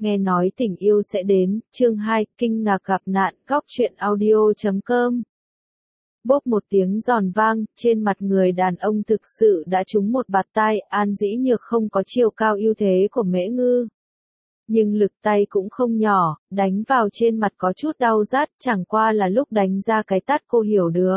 Nghe nói tình yêu sẽ đến, chương 2, kinh ngạc gặp nạn, góc truyện audio.com. Bốp một tiếng giòn vang, trên mặt người đàn ông thực sự đã trúng một bạt tai, An Dĩ Nhược không có chiều cao ưu thế của Mễ Ngư. Nhưng lực tay cũng không nhỏ, đánh vào trên mặt có chút đau rát, chẳng qua là lúc đánh ra cái tát cô hiểu được.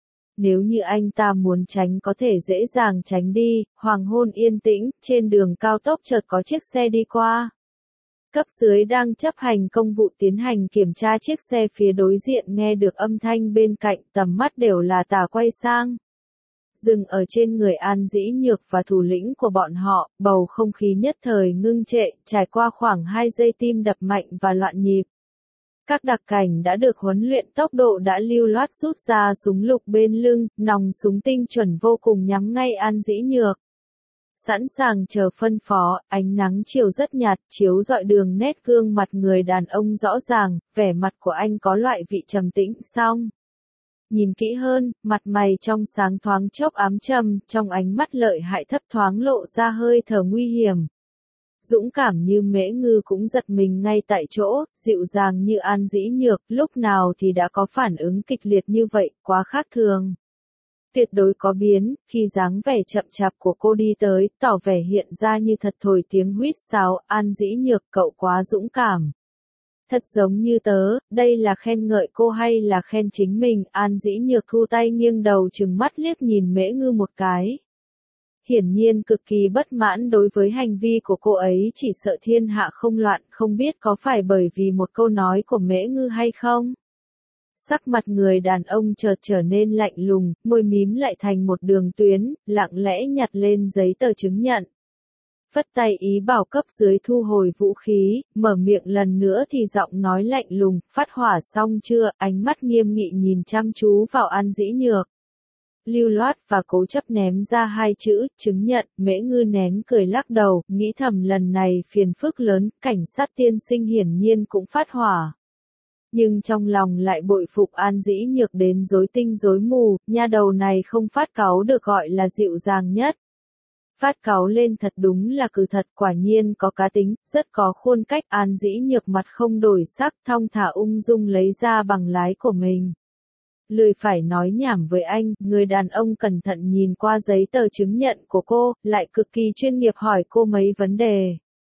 Nếu như anh ta muốn tránh có thể dễ dàng tránh đi, hoàng hôn yên tĩnh, trên đường cao tốc chợt có chiếc xe đi qua. Cấp dưới đang chấp hành công vụ tiến hành kiểm tra chiếc xe phía đối diện nghe được âm thanh bên cạnh, tầm mắt đều là tà quay sang. Dừng ở trên người An Dĩ Nhược và thủ lĩnh của bọn họ, bầu không khí nhất thời ngưng trệ, trải qua khoảng 2 giây tim đập mạnh và loạn nhịp. Các đặc cảnh đã được huấn luyện tốc độ đã lưu loát rút ra súng lục bên lưng, nòng súng tinh chuẩn vô cùng nhắm ngay An Dĩ Nhược. Sẵn sàng chờ phân phó, ánh nắng chiều rất nhạt, chiếu rọi đường nét gương mặt người đàn ông rõ ràng, vẻ mặt của anh có loại vị trầm tĩnh xong. Nhìn kỹ hơn, mặt mày trong sáng thoáng chốc ám trầm, trong ánh mắt lợi hại thấp thoáng lộ ra hơi thở nguy hiểm. Dũng cảm như Mễ Ngư cũng giật mình ngay tại chỗ, dịu dàng như An Dĩ Nhược, lúc nào thì đã có phản ứng kịch liệt như vậy, quá khác thường. Tuyệt đối có biến, khi dáng vẻ chậm chạp của cô đi tới, tỏ vẻ hiện ra như thật thổi tiếng huýt sáo, An Dĩ Nhược cậu quá dũng cảm. Thật giống như tớ, đây là khen ngợi cô hay là khen chính mình, An Dĩ Nhược thu tay nghiêng đầu trừng mắt liếc nhìn Mễ Ngư một cái. Hiển nhiên cực kỳ bất mãn đối với hành vi của cô ấy, chỉ sợ thiên hạ không loạn, không biết có phải bởi vì một câu nói của Mễ Ngư hay không. Sắc mặt người đàn ông chợt trở nên lạnh lùng, môi mím lại thành một đường tuyến, lặng lẽ nhặt lên giấy tờ chứng nhận. Phất tay ý bảo cấp dưới thu hồi vũ khí, mở miệng lần nữa thì giọng nói lạnh lùng, phát hỏa xong chưa, ánh mắt nghiêm nghị nhìn chăm chú vào An Dĩ Nhược. Lưu loát và cố chấp ném ra hai chữ, chứng nhận, Mễ Ngư nén cười lắc đầu, nghĩ thầm lần này phiền phức lớn, cảnh sát tiên sinh hiển nhiên cũng phát hỏa. Nhưng trong lòng lại bội phục An Dĩ Nhược đến rối tinh rối mù, nha đầu này không phát cáu được gọi là dịu dàng nhất. Phát cáu lên thật đúng là cừ thật, quả nhiên có cá tính, rất có khuôn cách. An Dĩ Nhược mặt không đổi sắc, thong thả ung dung lấy ra bằng lái của mình. Lười phải nói nhảm với anh, người đàn ông cẩn thận nhìn qua giấy tờ chứng nhận của cô, lại cực kỳ chuyên nghiệp hỏi cô mấy vấn đề.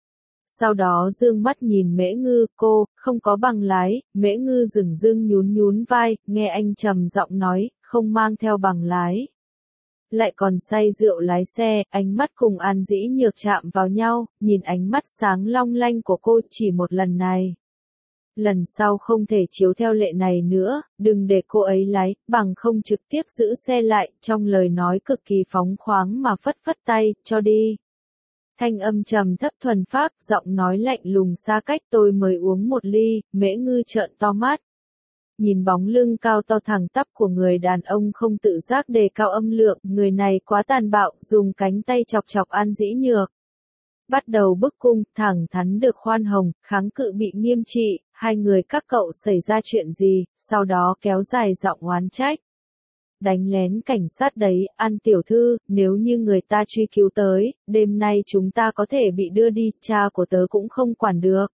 Sau đó dương mắt nhìn Mễ Ngư, cô, không có bằng lái, Mễ Ngư dửng dưng nhún vai, nghe anh trầm giọng nói, không mang theo bằng lái. Lại còn say rượu lái xe, ánh mắt cùng An Dĩ Nhược chạm vào nhau, nhìn ánh mắt sáng long lanh của cô chỉ một lần này. Lần sau không thể chiếu theo lệ này nữa, đừng để cô ấy lái, bằng không trực tiếp giữ xe lại, trong lời nói cực kỳ phóng khoáng mà phất phất tay, cho đi. Thanh âm trầm thấp thuần phác, giọng nói lạnh lùng xa cách tôi mới uống một ly, Mễ Ngư trợn to mắt. Nhìn bóng lưng cao to thẳng tắp của người đàn ông không tự giác đề cao âm lượng, người này quá tàn bạo, dùng cánh tay chọc chọc An Dĩ Nhược. Bắt đầu bức cung, thẳng thắn được khoan hồng, kháng cự bị nghiêm trị, hai người các cậu xảy ra chuyện gì, sau đó kéo dài giọng oán trách. Đánh lén cảnh sát đấy, An tiểu thư, nếu như người ta truy cứu tới, đêm nay chúng ta có thể bị đưa đi, cha của tớ cũng không quản được.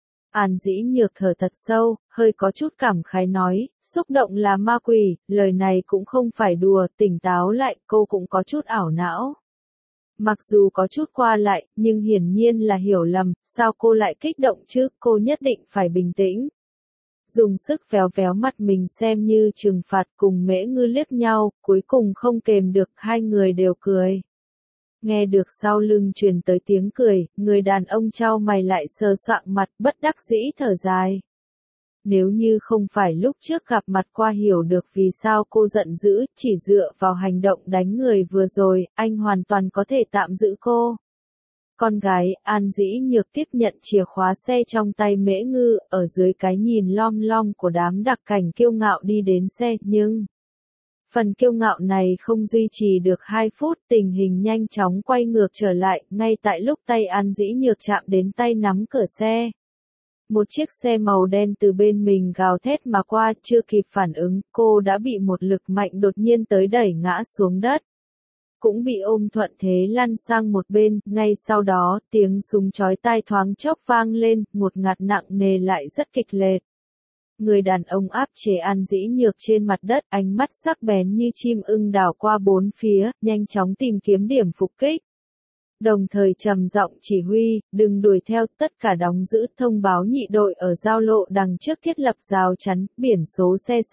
An Dĩ Nhược thở thật sâu, hơi có chút cảm khái nói, xúc động là ma quỷ, lời này cũng không phải đùa, tỉnh táo lại, cô cũng có chút ảo não. Mặc dù có chút qua lại, nhưng hiển nhiên là hiểu lầm, sao cô lại kích động chứ, cô nhất định phải bình tĩnh. Dùng sức véo véo mặt mình xem như trừng phạt, cùng Mễ Ngư liếc nhau, cuối cùng không kềm được, hai người đều cười. Nghe được sau lưng truyền tới tiếng cười, người đàn ông chau mày lại sờ soạng mặt, bất đắc dĩ thở dài. Nếu như không phải lúc trước gặp mặt qua hiểu được vì sao cô giận dữ, chỉ dựa vào hành động đánh người vừa rồi, anh hoàn toàn có thể tạm giữ cô. Con gái, An Dĩ Nhược tiếp nhận chìa khóa xe trong tay Mễ Ngư, ở dưới cái nhìn lom lom của đám đặc cảnh kiêu ngạo đi đến xe, nhưng phần kiêu ngạo này không duy trì được 2 phút, tình hình nhanh chóng quay ngược trở lại, ngay tại lúc tay An Dĩ Nhược chạm đến tay nắm cửa xe. Một chiếc xe màu đen từ bên mình gào thét mà qua, chưa kịp phản ứng, cô đã bị một lực mạnh đột nhiên tới đẩy ngã xuống đất. cũng bị ôm thuận thế lăn sang một bên, ngay sau đó, tiếng súng chói tai thoáng chốc vang lên, một ngạt nặng nề lại rất kịch liệt. Người đàn ông áp chế An Dĩ Nhược trên mặt đất, ánh mắt sắc bén như chim ưng đảo qua bốn phía, nhanh chóng tìm kiếm điểm phục kích. Đồng thời trầm giọng chỉ huy, đừng đuổi theo, tất cả đóng giữ, thông báo nhị đội ở giao lộ đằng trước thiết lập rào chắn, biển số xe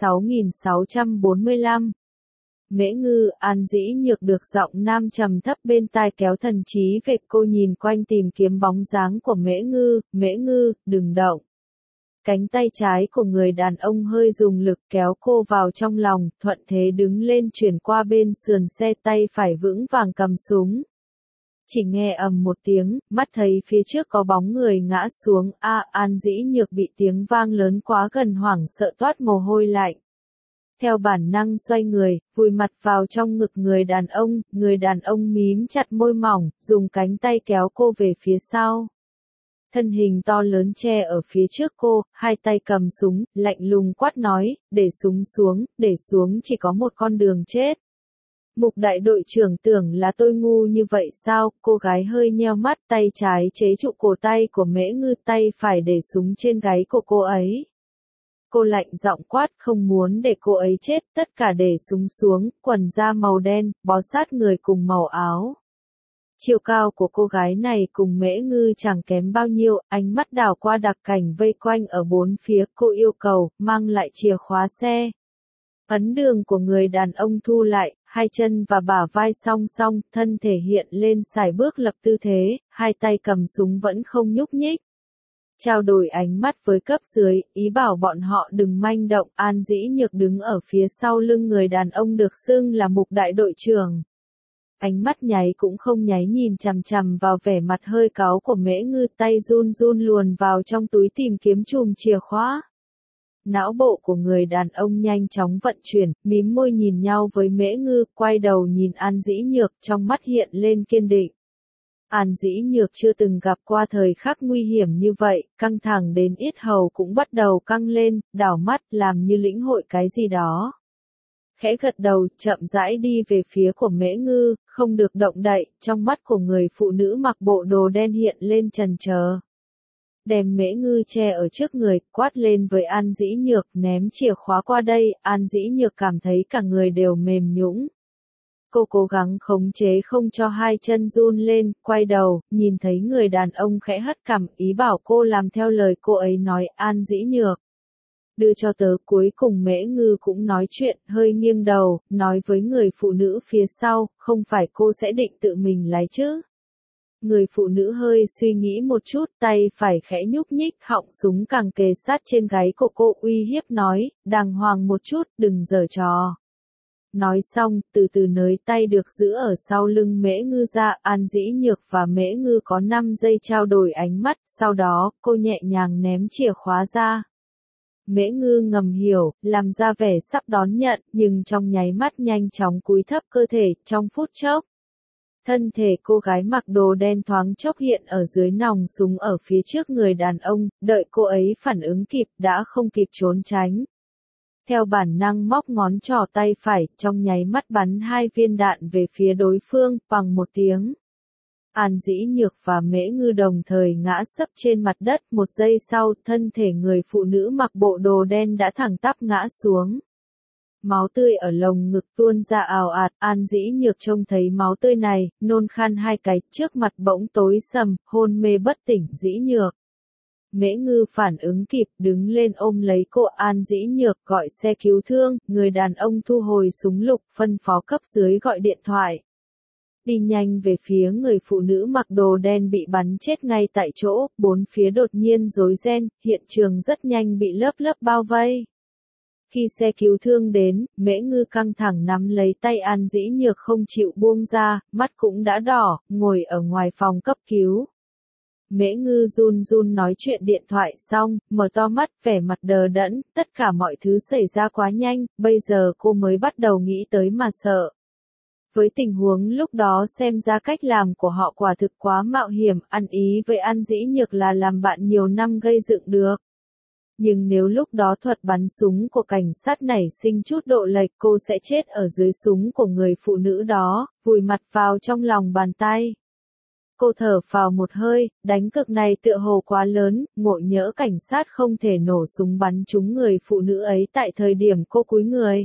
6645. Mễ Ngư, An Dĩ Nhược được giọng nam trầm thấp bên tai kéo thần trí về, cô nhìn quanh tìm kiếm bóng dáng của Mễ Ngư, đừng động. Cánh tay trái của người đàn ông hơi dùng lực kéo cô vào trong lòng, thuận thế đứng lên chuyển qua bên sườn xe, tay phải vững vàng cầm súng. Chỉ nghe ầm một tiếng, mắt thấy phía trước có bóng người ngã xuống, An Dĩ Nhược bị tiếng vang lớn quá gần hoảng sợ toát mồ hôi lạnh. Theo bản năng xoay người, vùi mặt vào trong ngực người đàn ông mím chặt môi mỏng, dùng cánh tay kéo cô về phía sau. Thân hình to lớn che ở phía trước cô, hai tay cầm súng, lạnh lùng quát nói, để xuống, chỉ có một con đường chết. Mục đại đội trưởng tưởng là tôi ngu như vậy sao, cô gái hơi nheo mắt, tay trái chế trụ cổ tay của Mễ Ngư, tay phải để súng trên gáy của cô ấy. Cô lạnh giọng quát, không muốn để cô ấy chết, tất cả để súng xuống, quần da màu đen, bó sát người cùng màu áo. Chiều cao của cô gái này cùng Mễ Ngư chẳng kém bao nhiêu, ánh mắt đảo qua đặc cảnh vây quanh ở bốn phía, cô yêu cầu, mang lại chìa khóa xe. Ấn đường của người đàn ông thu lại, hai chân và bả vai song song, thân thể hiện lên sải bước lập tư thế, hai tay cầm súng vẫn không nhúc nhích. Trao đổi ánh mắt với cấp dưới, ý bảo bọn họ đừng manh động, An Dĩ Nhược đứng ở phía sau lưng người đàn ông được xưng là mục đại đội trưởng. Ánh mắt nháy cũng không nháy nhìn chằm chằm vào vẻ mặt hơi cáu của Mễ Ngư, tay run run luồn vào trong túi tìm kiếm chùm chìa khóa. Não bộ của người đàn ông nhanh chóng vận chuyển, mím môi nhìn nhau với Mễ Ngư, quay đầu nhìn An Dĩ Nhược, trong mắt hiện lên kiên định. An Dĩ Nhược chưa từng gặp qua thời khắc nguy hiểm như vậy, căng thẳng đến yết hầu cũng bắt đầu căng lên, đảo mắt làm như lĩnh hội cái gì đó. Khẽ gật đầu, chậm rãi đi về phía của Mễ Ngư, không được động đậy, trong mắt của người phụ nữ mặc bộ đồ đen hiện lên chần chờ. Đem Mễ Ngư che ở trước người, quát lên với An Dĩ Nhược, ném chìa khóa qua đây, An Dĩ Nhược cảm thấy cả người đều mềm nhũn. Cô cố gắng khống chế không cho hai chân run lên, quay đầu, nhìn thấy người đàn ông khẽ hất cằm, ý bảo cô làm theo lời cô ấy nói, An Dĩ Nhược. Đưa cho tớ, cuối cùng Mễ Ngư cũng nói chuyện, hơi nghiêng đầu, nói với người phụ nữ phía sau, không phải cô sẽ định tự mình lái chứ. Người phụ nữ hơi suy nghĩ một chút, tay phải khẽ nhúc nhích, họng súng càng kề sát trên gáy của cô, uy hiếp nói, đàng hoàng một chút, đừng giở trò. Nói xong, từ từ nới tay được giữ ở sau lưng Mễ Ngư ra, An Dĩ Nhược và Mễ Ngư có 5 giây trao đổi ánh mắt, sau đó, cô nhẹ nhàng ném chìa khóa ra. Mễ Ngư ngầm hiểu, làm ra vẻ sắp đón nhận, nhưng trong nháy mắt nhanh chóng cúi thấp cơ thể, trong phút chốc. Thân thể cô gái mặc đồ đen thoáng chốc hiện ở dưới nòng súng ở phía trước người đàn ông, đợi cô ấy phản ứng kịp, đã không kịp trốn tránh. Theo bản năng móc ngón trỏ tay phải, trong nháy mắt bắn 2 viên đạn về phía đối phương, bằng một tiếng. An Dĩ Nhược và Mễ Ngư đồng thời ngã sấp trên mặt đất, một giây sau, thân thể người phụ nữ mặc bộ đồ đen đã thẳng tắp ngã xuống. Máu tươi ở lồng ngực tuôn ra ào ạt, An Dĩ Nhược trông thấy máu tươi này, nôn khan hai cái, trước mặt bỗng tối sầm, hôn mê bất tỉnh. Dĩ Nhược. Mễ Ngư phản ứng kịp, đứng lên ôm lấy cô. An Dĩ Nhược gọi xe cứu thương, người đàn ông thu hồi súng lục, phân phó cấp dưới gọi điện thoại. Đi nhanh về phía người phụ nữ mặc đồ đen bị bắn chết ngay tại chỗ, bốn phía đột nhiên rối ren, hiện trường rất nhanh bị lớp lớp bao vây. Khi xe cứu thương đến, Mễ Ngư căng thẳng nắm lấy tay An Dĩ Nhược không chịu buông ra, mắt cũng đã đỏ, ngồi ở ngoài phòng cấp cứu. Mễ Ngư run run nói chuyện điện thoại xong, mở to mắt, vẻ mặt đờ đẫn, tất cả mọi thứ xảy ra quá nhanh, bây giờ cô mới bắt đầu nghĩ tới mà sợ. Với tình huống lúc đó xem ra cách làm của họ quả thực quá mạo hiểm, ăn ý với An Dĩ Nhược là làm bạn nhiều năm gây dựng được. Nhưng nếu lúc đó thuật bắn súng của cảnh sát nảy sinh chút độ lệch, cô sẽ chết ở dưới súng của người phụ nữ đó, vùi mặt vào trong lòng bàn tay. Cô thở phào một hơi, đánh cược này tựa hồ quá lớn, ngộ nhỡ cảnh sát không thể nổ súng bắn trúng người phụ nữ ấy tại thời điểm cô cúi người.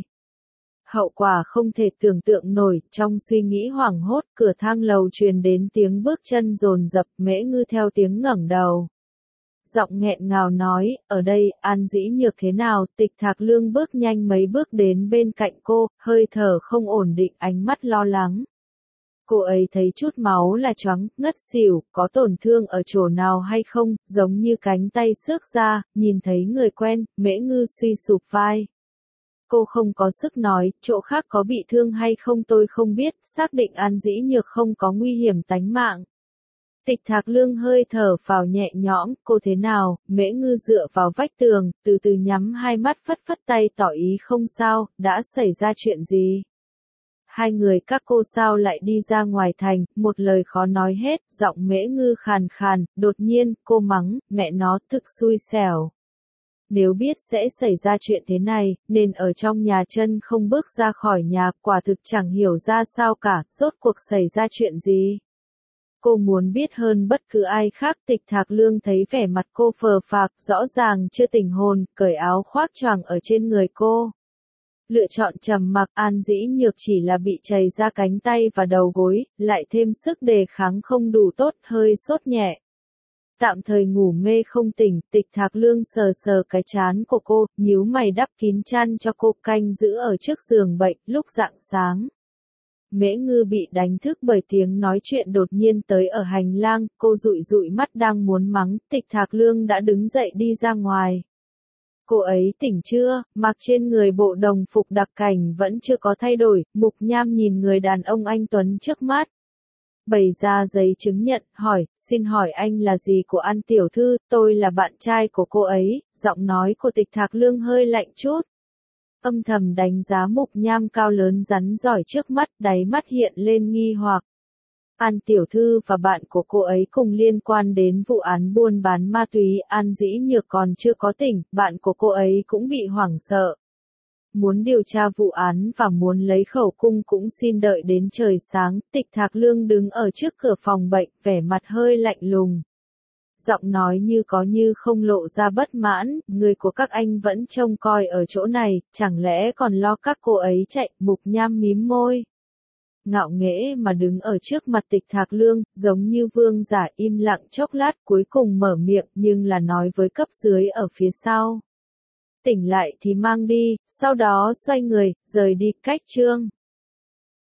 Hậu quả không thể tưởng tượng nổi, trong suy nghĩ hoảng hốt, cửa thang lầu truyền đến tiếng bước chân dồn dập, Mễ Ngư theo tiếng ngẩng đầu. Giọng nghẹn ngào nói, ở đây, An Dĩ Nhược thế nào? Tịch Thạc Lương bước nhanh mấy bước đến bên cạnh cô, hơi thở không ổn định, ánh mắt lo lắng. Cô ấy thấy chút máu là choáng, ngất xỉu, có tổn thương ở chỗ nào hay không, giống như cánh tay xước ra, nhìn thấy người quen, Mễ Ngư suy sụp vai. Cô không có sức nói, chỗ khác có bị thương hay không tôi không biết, xác định An Dĩ Nhược không có nguy hiểm tánh mạng. Tịch Thạc Lương hơi thở phào nhẹ nhõm, cô thế nào? Mễ Ngư dựa vào vách tường, từ từ nhắm hai mắt phất phất tay tỏ ý không sao, đã xảy ra chuyện gì? Hai người các cô sao lại đi ra ngoài thành, một lời khó nói hết, giọng Mễ Ngư khàn khàn, đột nhiên, cô mắng, mẹ nó, thực xui xẻo. Nếu biết sẽ xảy ra chuyện thế này, nên ở trong nhà chân không bước ra khỏi nhà, quả thực chẳng hiểu ra sao cả, rốt cuộc xảy ra chuyện gì. Cô muốn biết hơn bất cứ ai khác. Tịch Thạc Lương thấy vẻ mặt cô phờ phạc, rõ ràng chưa tỉnh hồn, cởi áo khoác choàng ở trên người cô. Lựa chọn trầm mặc. An Dĩ Nhược chỉ là bị trầy ra cánh tay và đầu gối, lại thêm sức đề kháng không đủ tốt, hơi sốt nhẹ. Tạm thời ngủ mê không tỉnh, Tịch Thạc Lương sờ sờ cái trán của cô, nhíu mày đắp kín chăn cho cô, canh giữ ở trước giường bệnh. Lúc rạng sáng, Mễ Ngư bị đánh thức bởi tiếng nói chuyện đột nhiên tới ở hành lang, cô dụi dụi mắt đang muốn mắng, Tịch Thạc Lương đã đứng dậy đi ra ngoài. Cô ấy tỉnh chưa? Mặc trên người bộ đồng phục đặc cảnh vẫn chưa có thay đổi, Mục Nham nhìn người đàn ông anh tuấn trước mắt. Bày ra giấy chứng nhận, hỏi, xin hỏi anh là gì của An tiểu thư, tôi là bạn trai của cô ấy, giọng nói của Tịch Thạc Lương hơi lạnh chút. Âm thầm đánh giá Mục Nham cao lớn rắn giỏi trước mắt, đáy mắt hiện lên nghi hoặc. An tiểu thư và bạn của cô ấy cùng liên quan đến vụ án buôn bán ma túy, An Dĩ Nhược còn chưa có tỉnh, bạn của cô ấy cũng bị hoảng sợ. Muốn điều tra vụ án và muốn lấy khẩu cung cũng xin đợi đến trời sáng. Tịch Thạc Lương đứng ở trước cửa phòng bệnh, vẻ mặt hơi lạnh lùng. Giọng nói như có như không lộ ra bất mãn, người của các anh vẫn trông coi ở chỗ này, chẳng lẽ còn lo các cô ấy chạy? Mục Nham mím môi. Ngạo nghễ mà đứng ở trước mặt Tịch Thạc Lương, giống như vương giả, im lặng chốc lát cuối cùng mở miệng, nhưng là nói với cấp dưới ở phía sau. Tỉnh lại thì mang đi, sau đó xoay người, rời đi. Cách chương